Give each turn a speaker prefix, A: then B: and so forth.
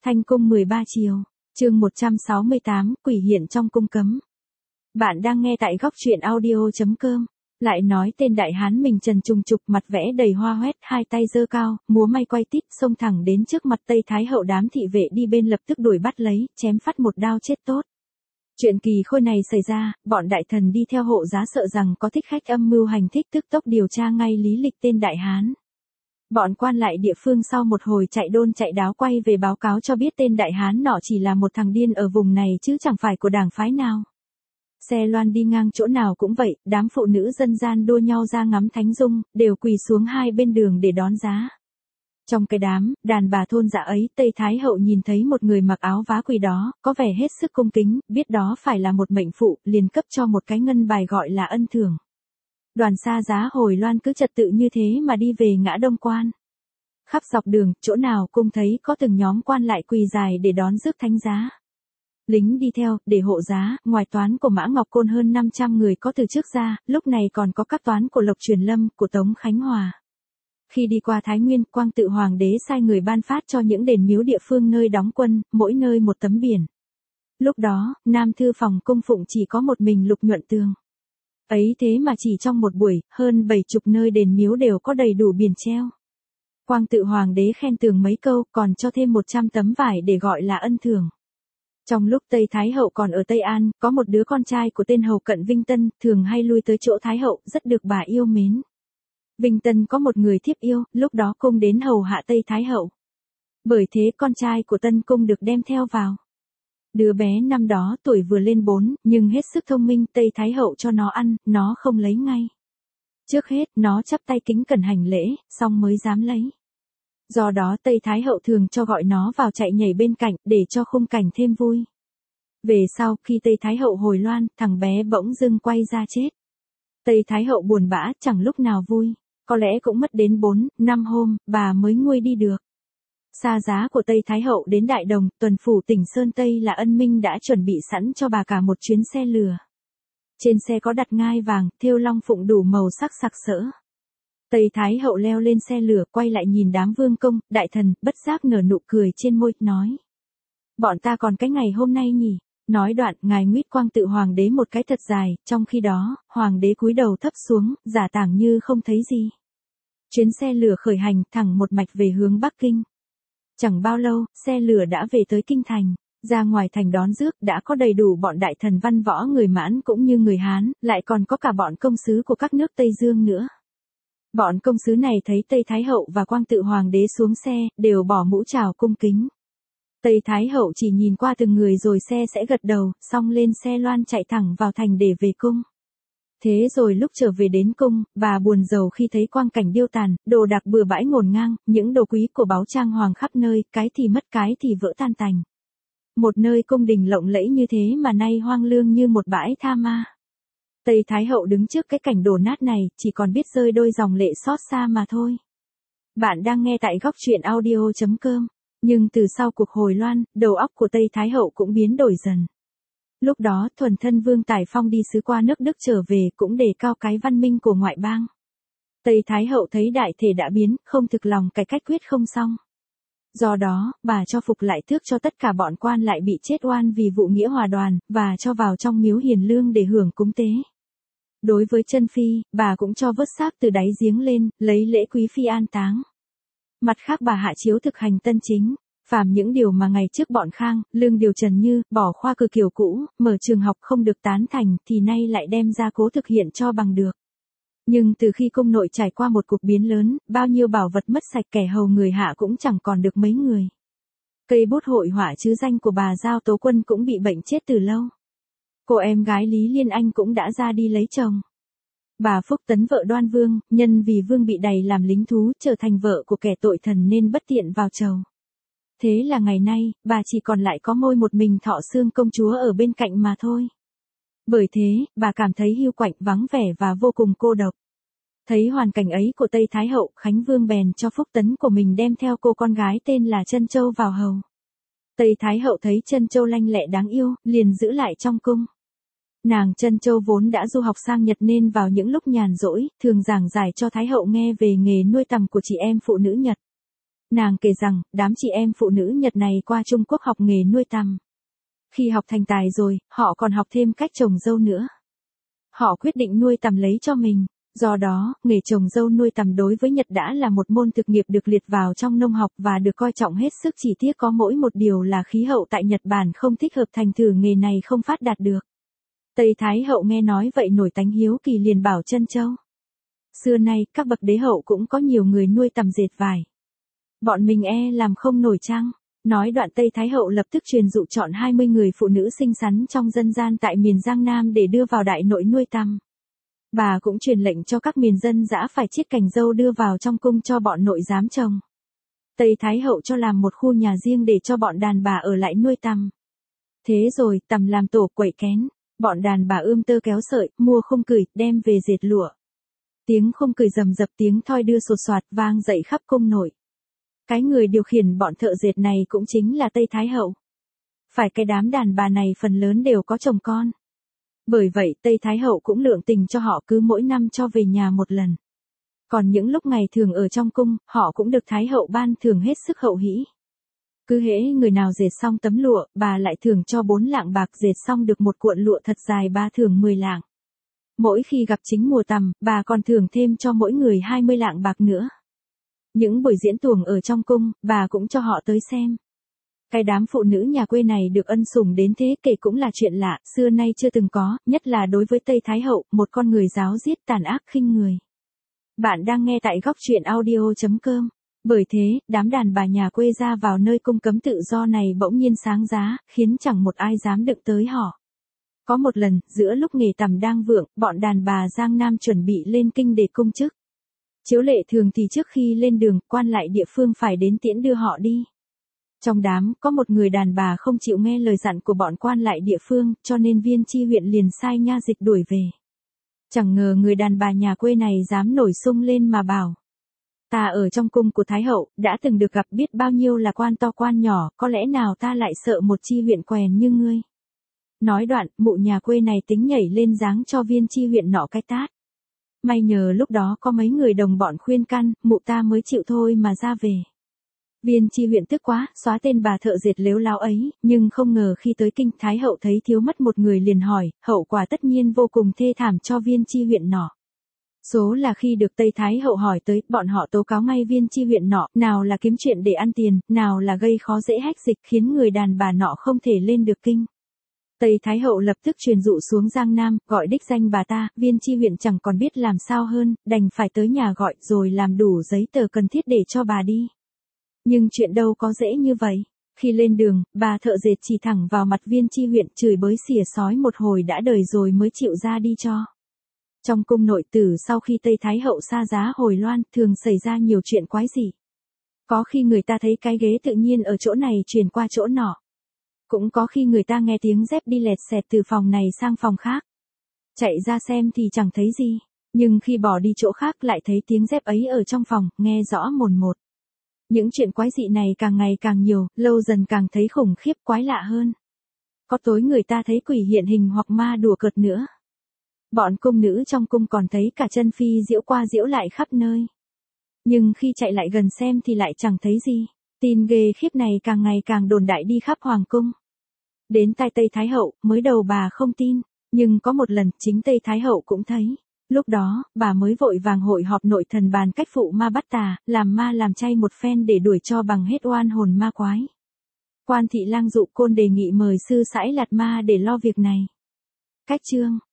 A: Thanh cung 13 chiều, chương 168, quỷ hiện trong cung cấm. Bạn đang nghe tại góc truyện audio.com. Lại nói tên đại hán mình trần trùng trục, mặt vẽ đầy hoa hoét, hai tay giơ cao, múa may quay tít, xông thẳng đến trước mặt Tây Thái hậu. Đám thị vệ đi bên lập tức đuổi bắt lấy, chém phát một đao chết tốt. Chuyện kỳ khôi này xảy ra, bọn đại thần đi theo hộ giá sợ rằng có thích khách âm mưu hành thích, tức tốc điều tra ngay lý lịch tên đại hán. Bọn quan lại địa phương sau một hồi chạy đôn chạy đáo quay về báo cáo cho biết tên đại hán nọ chỉ là một thằng điên ở vùng này chứ chẳng phải của đảng phái nào. Xe loan đi ngang chỗ nào cũng vậy, đám phụ nữ dân gian đua nhau ra ngắm thánh dung, đều quỳ xuống hai bên đường để đón giá. Trong cái đám, đàn bà thôn dạ ấy, Tây Thái hậu nhìn thấy một người mặc áo vá quỳ đó, có vẻ hết sức cung kính, biết đó phải là một mệnh phụ, liền cấp cho một cái ngân bài gọi là ân thưởng. Đoàn xa giá hồi loan cứ trật tự như thế mà đi về ngã Đông Quan. Khắp dọc đường, chỗ nào cũng thấy có từng nhóm quan lại quỳ dài để đón rước thánh giá. Lính đi theo, để hộ giá, ngoài toán của Mã Ngọc Côn hơn 500 người có từ trước ra, lúc này còn có các toán của Lộc Truyền Lâm, của Tống Khánh Hòa. Khi đi qua Thái Nguyên, Quang Tự Hoàng đế sai người ban phát cho những đền miếu địa phương nơi đóng quân, mỗi nơi một tấm biển. Lúc đó, Nam Thư phòng cung phụng chỉ có một mình Lục Nhuận Tường. Ấy thế mà chỉ trong một buổi, hơn 70 nơi đền miếu đều có đầy đủ biển treo. Quang Tự Hoàng đế khen Tường mấy câu, còn cho thêm 100 tấm vải để gọi là ân thưởng. Trong lúc Tây Thái hậu còn ở Tây An, có một đứa con trai của tên hầu cận Vinh Tân, thường hay lui tới chỗ Thái hậu, rất được bà yêu mến. Vinh Tân có một người thiếp yêu, lúc đó cung đến hầu hạ Tây Thái hậu. Bởi thế con trai của Tân cung được đem theo vào. Đứa bé năm đó tuổi vừa lên 4, nhưng hết sức thông minh, Tây Thái hậu cho nó ăn, nó không lấy ngay. Trước hết, nó chắp tay kính cẩn hành lễ, xong mới dám lấy. Do đó Tây Thái hậu thường cho gọi nó vào chạy nhảy bên cạnh, để cho khung cảnh thêm vui. Về sau, khi Tây Thái hậu hồi loan, thằng bé bỗng dưng quay ra chết. Tây Thái hậu buồn bã, chẳng lúc nào vui. Có lẽ cũng mất đến 4-5 hôm, bà mới nguôi đi được. Xa giá của Tây Thái hậu đến Đại Đồng, tuần phủ tỉnh Sơn Tây là Ân Minh đã chuẩn bị sẵn cho bà cả một chuyến xe lừa. Trên xe có đặt ngai vàng, thêu long phụng đủ màu sắc sặc sỡ. Tây Thái hậu leo lên xe lửa, quay lại nhìn đám vương công, đại thần, bất giác nở nụ cười trên môi, nói. Bọn ta còn cái ngày hôm nay nhỉ? Nói đoạn, ngài nguyết Quang Tự Hoàng đế một cái thật dài, trong khi đó, Hoàng đế cúi đầu thấp xuống, giả tảng như không thấy gì. Chuyến xe lửa khởi hành, thẳng một mạch về hướng Bắc Kinh. Chẳng bao lâu, xe lửa đã về tới Kinh Thành. Ra ngoài thành đón rước, đã có đầy đủ bọn đại thần văn võ người Mãn cũng như người Hán, lại còn có cả bọn công sứ của các nước Tây Dương nữa. Bọn công sứ này thấy Tây Thái hậu và Quang Tự Hoàng đế xuống xe, đều bỏ mũ chào cung kính. Tây Thái hậu chỉ nhìn qua từng người rồi xe sẽ gật đầu, xong lên xe loan chạy thẳng vào thành để về cung. Thế rồi lúc trở về đến cung, bà buồn rầu khi thấy quang cảnh điêu tàn, đồ đạc bừa bãi ngổn ngang, những đồ quý của báu trang hoàng khắp nơi, cái thì mất cái thì vỡ tan tành. Một nơi cung đình lộng lẫy như thế mà nay hoang lương như một bãi tha ma. Tây Thái hậu đứng trước cái cảnh đổ nát này, chỉ còn biết rơi đôi dòng lệ xót xa mà thôi. Bạn đang nghe tại góc truyện audio.com. Nhưng từ sau cuộc hồi loan, đầu óc của Tây Thái hậu cũng biến đổi dần. Lúc đó, thuần thân Vương Tài Phong đi sứ qua nước Đức trở về, cũng đề cao cái văn minh của ngoại bang. Tây Thái hậu thấy đại thể đã biến, không thực lòng cải cách quyết không xong. Do đó, bà cho phục lại tước cho tất cả bọn quan lại bị chết oan vì vụ nghĩa hòa đoàn, và cho vào trong miếu hiền lương để hưởng cúng tế. Đối với chân phi, bà cũng cho vớt xác từ đáy giếng lên, lấy lễ quý phi an táng. Mặt khác bà hạ chiếu thực hành tân chính, phàm những điều mà ngày trước bọn Khang, Lương Điều Trần Như, bỏ khoa cử kiểu cũ, mở trường học không được tán thành, thì nay lại đem ra cố thực hiện cho bằng được. Nhưng từ khi cung nội trải qua một cuộc biến lớn, bao nhiêu bảo vật mất sạch, kẻ hầu người hạ cũng chẳng còn được mấy người. Cây bút hội họa chứ danh của bà Giao Tố Quân cũng bị bệnh chết từ lâu. Cô em gái Lý Liên Anh cũng đã ra đi lấy chồng. Bà Phúc Tấn vợ Đoan Vương, nhân vì Vương bị đày làm lính thú, trở thành vợ của kẻ tội thần nên bất tiện vào chầu. Thế là ngày nay, bà chỉ còn lại có mỗi một mình Thọ Xương công chúa ở bên cạnh mà thôi. Bởi thế, bà cảm thấy hiu quạnh vắng vẻ và vô cùng cô độc. Thấy hoàn cảnh ấy của Tây Thái hậu, Khánh Vương bèn cho Phúc Tấn của mình đem theo cô con gái tên là Trân Châu vào hầu. Tây Thái hậu thấy Trân Châu lanh lẹ đáng yêu, liền giữ lại trong cung. Nàng Trân Châu vốn đã du học sang Nhật nên vào những lúc nhàn rỗi, thường giảng giải cho Thái hậu nghe về nghề nuôi tằm của chị em phụ nữ Nhật. Nàng kể rằng, đám chị em phụ nữ Nhật này qua Trung Quốc học nghề nuôi tằm. Khi học thành tài rồi, họ còn học thêm cách trồng dâu nữa. Họ quyết định nuôi tằm lấy cho mình. Do đó, nghề trồng dâu nuôi tằm đối với Nhật đã là một môn thực nghiệp được liệt vào trong nông học và được coi trọng hết sức, chỉ tiếc có mỗi một điều là khí hậu tại Nhật Bản không thích hợp, thành thử nghề này không phát đạt được. Tây Thái hậu nghe nói vậy nổi tánh hiếu kỳ, liền bảo Trân Châu. Xưa nay, các bậc đế hậu cũng có nhiều người nuôi tằm dệt vải. Bọn mình làm không nổi chăng? Nói đoạn Tây Thái hậu lập tức truyền dụ chọn 20 người phụ nữ xinh xắn trong dân gian tại miền Giang Nam để đưa vào đại nội nuôi tằm. Bà cũng truyền lệnh cho các miền dân dã phải chiết cành dâu đưa vào trong cung cho bọn nội dám trồng. Tây Thái hậu cho làm một khu nhà riêng để cho bọn đàn bà ở lại nuôi tằm. Thế rồi, tằm làm tổ quẩy kén, bọn đàn bà ươm tơ kéo sợi, mua khung cửi, đem về dệt lụa. Tiếng khung cửi rầm rập, tiếng thoi đưa sột soạt vang dậy khắp cung nội. Cái người điều khiển bọn thợ dệt này cũng chính là Tây Thái hậu. Phải cái đám đàn bà này phần lớn đều có chồng con. Bởi vậy Tây Thái hậu cũng lượng tình cho họ, cứ mỗi năm cho về nhà một lần. Còn những lúc ngày thường ở trong cung, họ cũng được Thái hậu ban thưởng hết sức hậu hĩ. Cứ hễ người nào dệt xong tấm lụa, bà lại thưởng cho 4 lạng bạc, dệt xong được một cuộn lụa thật dài bà thưởng 10 lạng. Mỗi khi gặp chính mùa tằm, bà còn thưởng thêm cho mỗi người 20 lạng bạc nữa. Những buổi diễn tuồng ở trong cung, bà cũng cho họ tới xem. Cái đám phụ nữ nhà quê này được ân sủng đến thế kể cũng là chuyện lạ, xưa nay chưa từng có, nhất là đối với Tây Thái hậu, một con người giáo giết tàn ác khinh người. Bạn đang nghe tại góc truyện audio.com. Bởi thế, đám đàn bà nhà quê ra vào nơi cung cấm tự do này bỗng nhiên sáng giá, khiến chẳng một ai dám đụng tới họ. Có một lần, giữa lúc nghề tằm đang vượng, bọn đàn bà Giang Nam chuẩn bị lên kinh để cung chức. Chiếu lệ thường thì trước khi lên đường, quan lại địa phương phải đến tiễn đưa họ đi. Trong đám, có một người đàn bà không chịu nghe lời dặn của bọn quan lại địa phương, cho nên Viên Chi huyện liền sai nha dịch đuổi về. Chẳng ngờ người đàn bà nhà quê này dám nổi sung lên mà bảo. Ta ở trong cung của Thái hậu, đã từng được gặp biết bao nhiêu là quan to quan nhỏ, có lẽ nào ta lại sợ một Chi huyện quèn như ngươi. Nói đoạn, mụ nhà quê này tính nhảy lên giáng cho Viên Chi huyện nọ cái tát. May nhờ lúc đó có mấy người đồng bọn khuyên can, mụ ta mới chịu thôi mà ra về. Viên Chi huyện tức quá, xóa tên bà thợ dệt lếu láo ấy, nhưng không ngờ khi tới kinh, Thái hậu thấy thiếu mất một người liền hỏi, hậu quả tất nhiên vô cùng thê thảm cho Viên Chi huyện nọ. Số là khi được Tây Thái hậu hỏi tới, bọn họ tố cáo ngay Viên Chi huyện nọ, nào là kiếm chuyện để ăn tiền, nào là gây khó dễ hách dịch, khiến người đàn bà nọ không thể lên được kinh. Tây Thái hậu lập tức truyền dụ xuống Giang Nam, gọi đích danh bà ta, Viên Chi huyện chẳng còn biết làm sao hơn, đành phải tới nhà gọi rồi làm đủ giấy tờ cần thiết để cho bà đi. Nhưng chuyện đâu có dễ như vậy. Khi lên đường, bà thợ dệt chỉ thẳng vào mặt Viên Chi huyện, chửi bới xỉa xói một hồi đã đời rồi mới chịu ra đi cho. Trong cung nội tử sau khi Tây Thái hậu xa giá hồi loan, thường xảy ra nhiều chuyện quái dị. Có khi người ta thấy cái ghế tự nhiên ở chỗ này chuyển qua chỗ nọ. Cũng có khi người ta nghe tiếng dép đi lẹt xẹt từ phòng này sang phòng khác. Chạy ra xem thì chẳng thấy gì, nhưng khi bỏ đi chỗ khác lại thấy tiếng dép ấy ở trong phòng, nghe rõ mồn một. Những chuyện quái dị này càng ngày càng nhiều, lâu dần càng thấy khủng khiếp quái lạ hơn. Có tối người ta thấy quỷ hiện hình hoặc ma đùa cợt nữa. Bọn cung nữ trong cung còn thấy cả chân phi diễu qua diễu lại khắp nơi. Nhưng khi chạy lại gần xem thì lại chẳng thấy gì. Tin ghê khiếp này càng ngày càng đồn đại đi khắp hoàng cung. Đến tai Tây Thái hậu, mới đầu bà không tin, nhưng có một lần chính Tây Thái hậu cũng thấy. Lúc đó, bà mới vội vàng hội họp nội thần bàn cách phụ ma bắt tà, làm ma làm chay một phen để đuổi cho bằng hết oan hồn ma quái. Quan thị lang dụ côn đề nghị mời sư sãi lạt ma để lo việc này. Cách chương